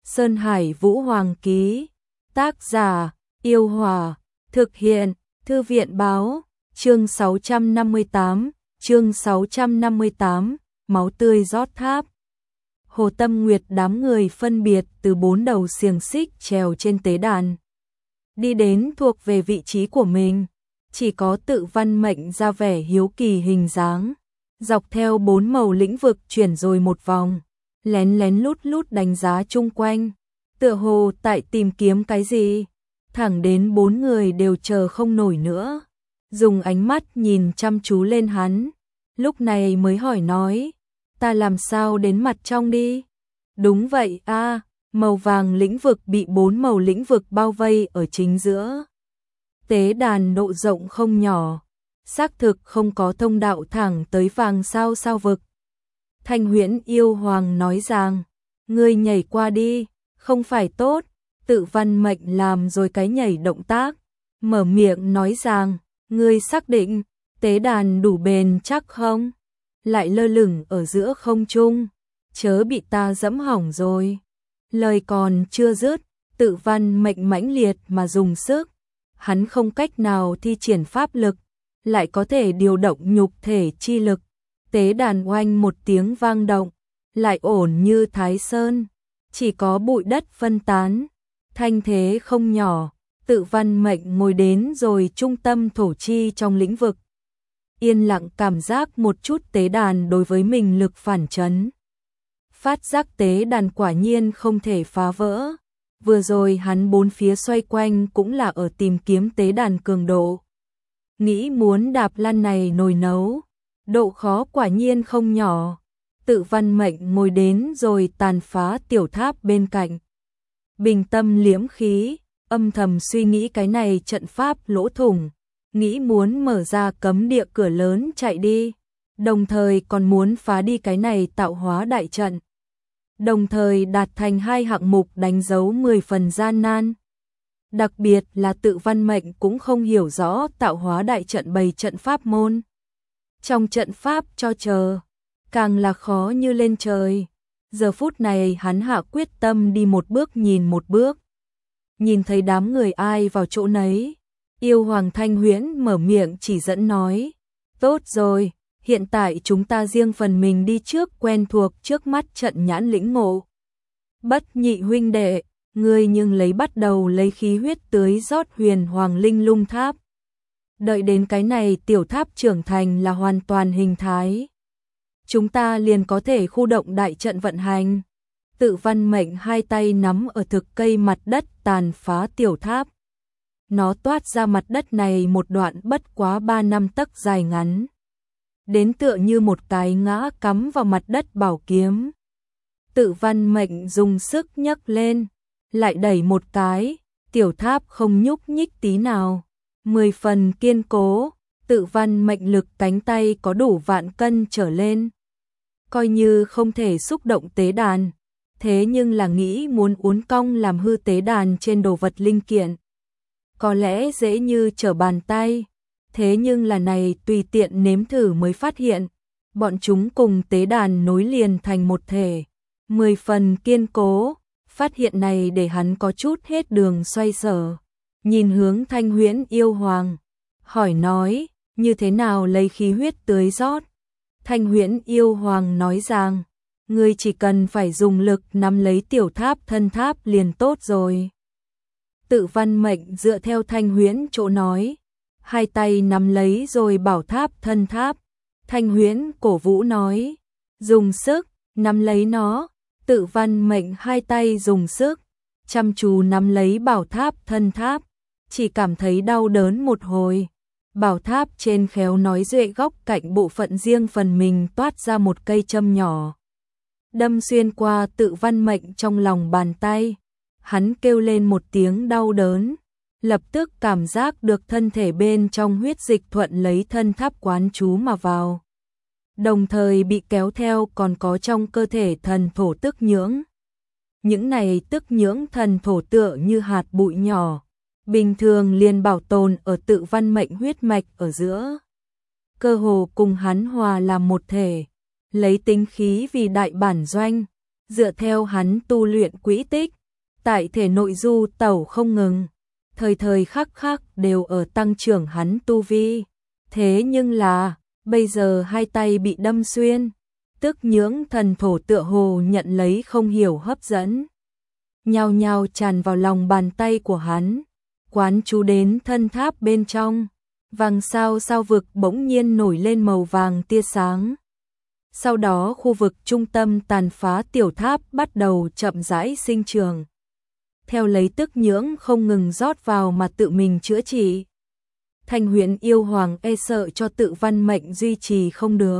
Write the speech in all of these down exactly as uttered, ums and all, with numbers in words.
Sơn Hải Vũ Hoàng ký. Tác giả, Yêu Hòa. Thực hiện, Thư viện Báo. Chương sáu trăm năm mươi tám, chương sáu trăm năm mươi tám, máu tươi rót tháp. Hồ Tâm Nguyệt đám người phân biệt từ bốn đầu xiềng xích trèo trên tế đàn. Đi đến thuộc về vị trí của mình, chỉ có Tự Văn Mệnh ra vẻ hiếu kỳ hình dáng. Dọc theo bốn màu lĩnh vực chuyển rồi một vòng, lén lén lút lút đánh giá chung quanh, tựa hồ tại tìm kiếm cái gì, thẳng đến bốn người đều chờ không nổi nữa, dùng ánh mắt nhìn chăm chú lên hắn, lúc này mới hỏi nói, ta làm sao đến mặt trong đi? Đúng vậy a, màu vàng lĩnh vực bị bốn màu lĩnh vực bao vây ở chính giữa. Tế đàn độ rộng không nhỏ, xác thực không có thông đạo thẳng tới vàng sao sao vực. Thanh Huyễn Yêu Hoàng nói rằng, ngươi nhảy qua đi, không phải tốt. Tự Văn Mệnh làm rồi cái nhảy động tác, mở miệng nói rằng, ngươi xác định tế đàn đủ bền chắc không? Lại lơ lửng ở giữa không trung, chớ bị ta dẫm hỏng rồi. Lời còn chưa dứt, Tự Văn Mệnh mãnh liệt mà dùng sức, hắn không cách nào thi triển pháp lực, lại có thể điều động nhục thể chi lực. Tế đàn oanh một tiếng vang động, lại ổn như Thái Sơn, chỉ có bụi đất phân tán, thanh thế không nhỏ. Tự Văn Mệnh ngồi đến rồi trung tâm thổ chi trong lĩnh vực, yên lặng cảm giác một chút tế đàn đối với mình lực phản chấn. Phát giác tế đàn quả nhiên không thể phá vỡ. Vừa rồi hắn bốn phía xoay quanh cũng là ở tìm kiếm tế đàn cường độ. Nghĩ muốn đạp lăn này nồi nấu, độ khó quả nhiên không nhỏ. Tự Văn Mệnh ngồi đến rồi tàn phá tiểu tháp bên cạnh. Bình tâm liễm khí, âm thầm suy nghĩ cái này trận pháp lỗ thủng, nghĩ muốn mở ra cấm địa cửa lớn chạy đi, đồng thời còn muốn phá đi cái này tạo hóa đại trận. Đồng thời đạt thành hai hạng mục đánh dấu mười phần gian nan. Đặc biệt là Tự Văn Mệnh cũng không hiểu rõ tạo hóa đại trận bày trận pháp môn. Trong trận pháp cho chờ, càng là khó như lên trời. Giờ phút này hắn hạ quyết tâm đi một bước nhìn một bước. Nhìn thấy đám người ai vào chỗ nấy, Yêu Hoàng Thanh Huyễn mở miệng chỉ dẫn nói, tốt rồi, hiện tại chúng ta riêng phần mình đi trước quen thuộc trước mắt trận nhãn lĩnh ngộ. Bất Nhị huynh đệ, ngươi nhưng lấy bắt đầu lấy khí huyết tưới rót huyền hoàng linh lung tháp. Đợi đến cái này tiểu tháp trưởng thành là hoàn toàn hình thái, chúng ta liền có thể khu động đại trận vận hành. Tự Văn Mệnh hai tay nắm ở thực cây mặt đất tàn phá tiểu tháp. Nó toát ra mặt đất này một đoạn bất quá ba năm tấc dài ngắn. Đến tựa như một cái ngã cắm vào mặt đất bảo kiếm. Tự Văn Mệnh dùng sức nhấc lên, lại đẩy một cái, tiểu tháp không nhúc nhích tí nào. Mười phần kiên cố, Tự Văn Mệnh lực cánh tay có đủ vạn cân trở lên. Coi như không thể xúc động tế đàn, thế nhưng là nghĩ muốn uốn cong làm hư tế đàn trên đồ vật linh kiện. Có lẽ dễ như trở bàn tay, thế nhưng là này tùy tiện nếm thử mới phát hiện, bọn chúng cùng tế đàn nối liền thành một thể, mười phần kiên cố. Phát hiện này để hắn có chút hết đường xoay sở, nhìn hướng Thanh Huyễn Yêu Hoàng, hỏi nói, như thế nào lấy khí huyết tưới rót? Thanh Huyễn Yêu Hoàng nói rằng, ngươi chỉ cần phải dùng lực nắm lấy tiểu tháp thân tháp liền tốt rồi. Tự Văn Mệnh dựa theo Thanh Huyễn chỗ nói, hai tay nắm lấy rồi bảo tháp thân tháp. Thanh Huyễn cổ vũ nói, dùng sức nắm lấy nó. Tự Văn Mệnh hai tay dùng sức, chăm chú nắm lấy bảo tháp thân tháp, chỉ cảm thấy đau đớn một hồi. Bảo tháp trên khéo nói duệ góc cạnh bộ phận riêng phần mình toát ra một cây châm nhỏ, đâm xuyên qua Tự Văn Mệnh trong lòng bàn tay. Hắn kêu lên một tiếng đau đớn, lập tức cảm giác được thân thể bên trong huyết dịch thuận lấy thân tháp quán chú mà vào. Đồng thời bị kéo theo còn có trong cơ thể thần thổ tức nhưỡng. Những này tức nhưỡng thần thổ tựa như hạt bụi nhỏ, bình thường liền bảo tồn ở Tự Văn Mệnh huyết mạch ở giữa. Cơ hồ cùng hắn hòa làm một thể, lấy tính khí vì đại bản doanh, dựa theo hắn tu luyện quỹ tích, tại thể nội du tẩu không ngừng, thời thời khắc khắc đều ở tăng trưởng hắn tu vi. Thế nhưng là, bây giờ hai tay bị đâm xuyên, tức nhưỡng thần thổ tựa hồ nhận lấy không hiểu hấp dẫn. Nhao nhao tràn vào lòng bàn tay của hắn, quán chú đến thân tháp bên trong, vàng sao sao vực bỗng nhiên nổi lên màu vàng tia sáng. Sau đó khu vực trung tâm tàn phá tiểu tháp bắt đầu chậm rãi sinh trưởng. Theo lấy tức nhưỡng không ngừng rót vào mà tự mình chữa trị. Thanh Huyễn yêu hoàng e sợ cho tự văn mệnh duy trì không được.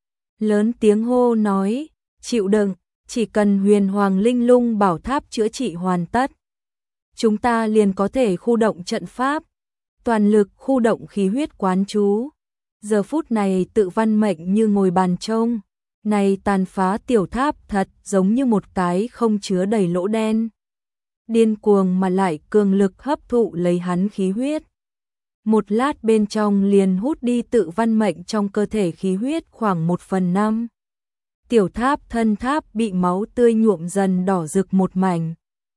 Lớn tiếng hô nói, chịu đựng, chỉ cần huyền hoàng linh lung bảo tháp chữa trị hoàn tất. Chúng ta liền có thể khu động trận pháp, toàn lực khu động khí huyết quán chú. Giờ phút này tự văn mệnh như ngồi bàn trông, này tàn phá tiểu tháp thật giống như một cái không chứa đầy lỗ đen. Điên cuồng mà lại cường lực hấp thụ lấy hắn khí huyết. Một lát bên trong liền hút đi tự văn mệnh trong cơ thể khí huyết khoảng một phần năm. Tiểu tháp thân tháp bị máu tươi nhuộm dần đỏ rực một mảnh.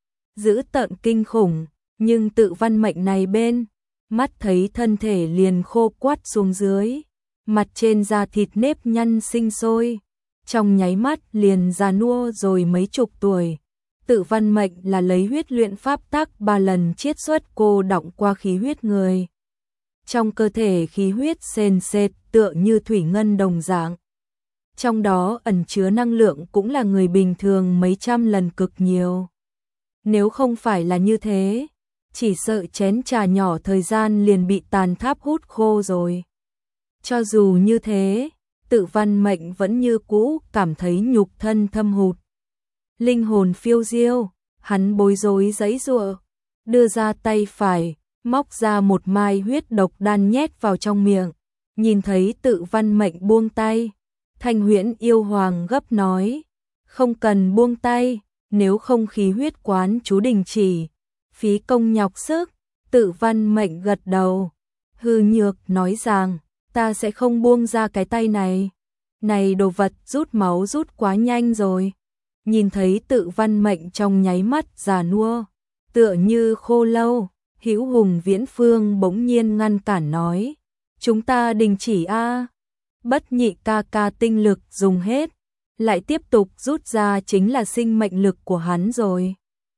Dữ tợn kinh khủng, nhưng tự văn mệnh này bên, mắt thấy thân thể liền khô quắt xuống dưới, mặt trên da thịt nếp nhăn sinh sôi, trong nháy mắt liền già nua rồi mấy chục tuổi. Tự văn mệnh là lấy huyết luyện pháp tắc ba lần chiết xuất cô đọng qua khí huyết người. Trong cơ thể khí huyết sền sệt tựa như thủy ngân đồng dạng. Trong đó ẩn chứa năng lượng cũng là người bình thường mấy trăm lần cực nhiều. Nếu không phải là như thế, chỉ sợ chén trà nhỏ thời gian liền bị tàn tháp hút khô rồi. Cho dù như thế, tự văn mệnh vẫn như cũ cảm thấy nhục thân thâm hụt. Linh hồn phiêu diêu, hắn bối rối giãy giụa, đưa ra tay phải, móc ra một mai huyết độc đan nhét vào trong miệng. Nhìn thấy tự văn mệnh buông tay, Thanh Huyễn yêu hoàng gấp nói, không cần buông tay, nếu không khí huyết quán chú đình chỉ, phí công nhọc sức. Tự văn mệnh gật đầu, hư nhược nói rằng, ta sẽ không buông ra cái tay này. Này đồ vật rút máu rút quá nhanh rồi. Nhìn thấy tự văn mệnh trong nháy mắt già nua, tựa như khô lâu, Hữu Hùng Viễn Phương bỗng nhiên ngăn cản nói, chúng ta đình chỉ a. Bất nhị ca ca tinh lực dùng hết, lại tiếp tục rút ra chính là sinh mệnh lực của hắn rồi.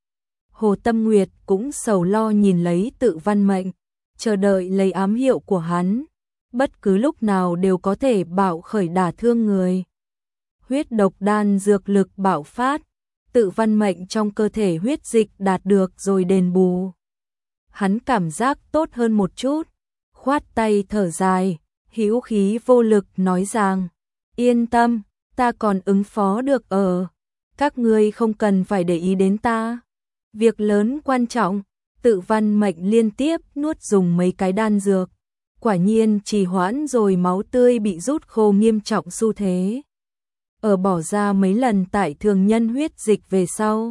Hồ Tâm Nguyệt cũng sầu lo nhìn lấy tự văn mệnh, chờ đợi lấy ám hiệu của hắn, bất cứ lúc nào đều có thể bạo khởi đả thương người. Huyết độc đan dược lực bạo phát, tự văn mệnh trong cơ thể huyết dịch đạt được rồi đền bù. Hắn cảm giác tốt hơn một chút, khoát tay thở dài, hữu khí vô lực nói rằng, yên tâm, ta còn ứng phó được ở, các ngươi không cần phải để ý đến ta. Việc lớn quan trọng, tự văn mệnh liên tiếp nuốt dùng mấy cái đan dược, quả nhiên trì hoãn rồi máu tươi bị rút khô nghiêm trọng xu thế. Ở bỏ ra mấy lần tại thường nhân huyết dịch về sau,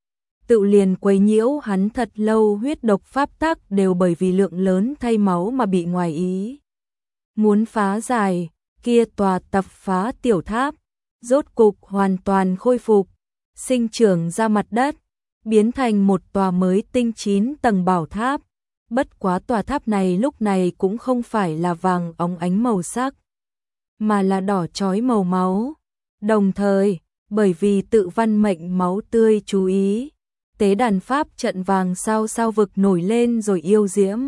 tự liền quấy nhiễu hắn thật lâu, huyết độc pháp tắc đều bởi vì lượng lớn thay máu mà bị ngoài ý. Muốn phá giải, kia tòa tập phá tiểu tháp, rốt cục hoàn toàn khôi phục, sinh trưởng ra mặt đất, biến thành một tòa mới tinh chín tầng bảo tháp. Bất quá tòa tháp này lúc này cũng không phải là vàng óng ánh màu sắc, mà là đỏ chói màu máu. Đồng thời, bởi vì tự văn mệnh máu tươi chú ý, tế đàn pháp trận vàng sao sao vực nổi lên rồi yêu diễm.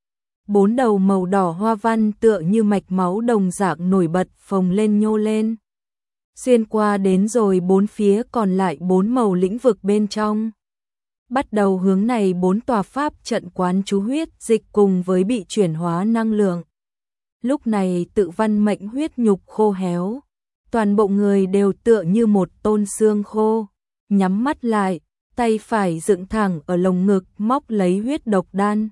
Bốn đầu màu đỏ hoa văn tựa như mạch máu đồng dạng nổi bật phồng lên nhô lên. Xuyên qua đến rồi bốn phía còn lại bốn màu lĩnh vực bên trong. Bắt đầu hướng này bốn tòa pháp trận quán chú huyết dịch cùng với bị chuyển hóa năng lượng. Lúc này tự văn mệnh huyết nhục khô héo. Toàn bộ người đều tựa như một tôn xương khô. Nhắm mắt lại, tay phải dựng thẳng ở lồng ngực móc lấy huyết độc đan.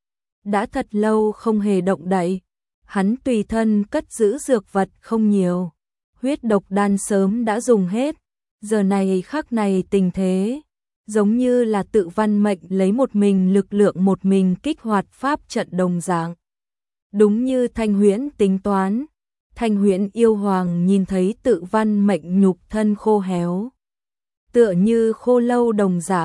Đã thật lâu không hề động đậy. Hắn tùy thân cất giữ dược vật không nhiều. Huyết độc đan sớm đã dùng hết. Giờ này khắc này tình thế, giống như là tự văn mệnh lấy một mình lực lượng một mình kích hoạt pháp trận đồng dạng. Đúng như Thanh Huyễn tính toán, Thanh Huyễn yêu hoàng nhìn thấy tự văn mệnh nhục thân khô héo, tựa như khô lâu đồng dạng,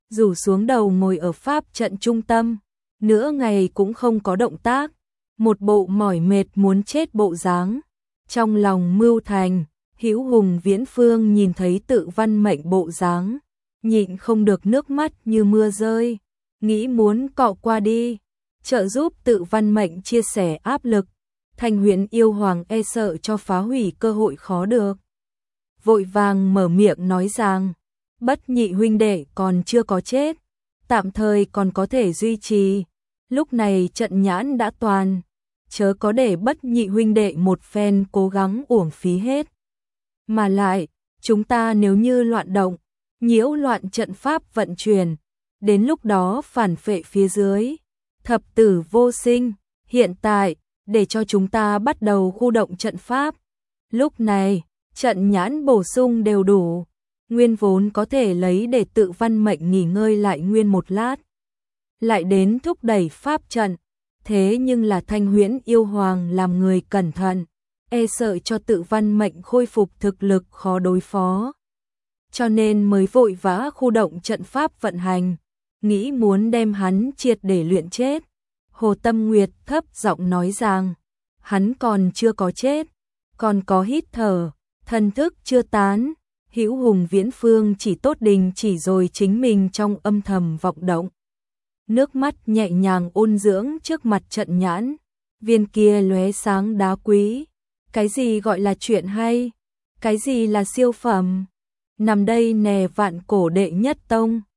rủ xuống đầu ngồi ở pháp trận trung tâm, nửa ngày cũng không có động tác, một bộ mỏi mệt muốn chết bộ dáng. Trong lòng mưu thành, Hữu Hùng Viễn Phương nhìn thấy Tự Văn Mệnh bộ dáng, nhịn không được nước mắt như mưa rơi, nghĩ muốn cọ qua đi, trợ giúp Tự Văn Mệnh chia sẻ áp lực. Thanh Huyễn yêu hoàng e sợ cho phá hủy cơ hội khó được, vội vàng mở miệng nói rằng, Bất Nhị huynh đệ còn chưa có chết, tạm thời còn có thể duy trì. Lúc này trận nhãn đã toàn, chớ có để Bất Nhị huynh đệ một phen cố gắng uổng phí hết. Mà lại, chúng ta nếu như loạn động, nhiễu loạn trận pháp vận chuyển, đến lúc đó phản phệ phía dưới, thập tử vô sinh. Hiện tại, để cho chúng ta bắt đầu khu động trận pháp. Lúc này, trận nhãn bổ sung đều đủ, nguyên vốn có thể lấy để Tự Văn Mệnh nghỉ ngơi lại nguyên một lát, lại đến thúc đẩy pháp trận. Thế nhưng là Thanh Huyễn yêu hoàng làm người cẩn thận, e sợ cho Tự Văn Mệnh khôi phục thực lực khó đối phó, cho nên mới vội vã khu động trận pháp vận hành, nghĩ muốn đem hắn triệt để luyện chết. Hồ Tâm Nguyệt thấp giọng nói rằng, hắn còn chưa có chết, còn có hít thở, thần thức chưa tán. Hữu Hùng Viễn Phương chỉ tốt đình chỉ rồi chính mình trong âm thầm vọng động, nước mắt nhẹ nhàng ôn dưỡng trước mặt trận nhãn, viên kia lóe sáng đá quý. Cái gì gọi là chuyện hay? Cái gì là siêu phẩm? Nằm đây nè vạn cổ đệ nhất tông.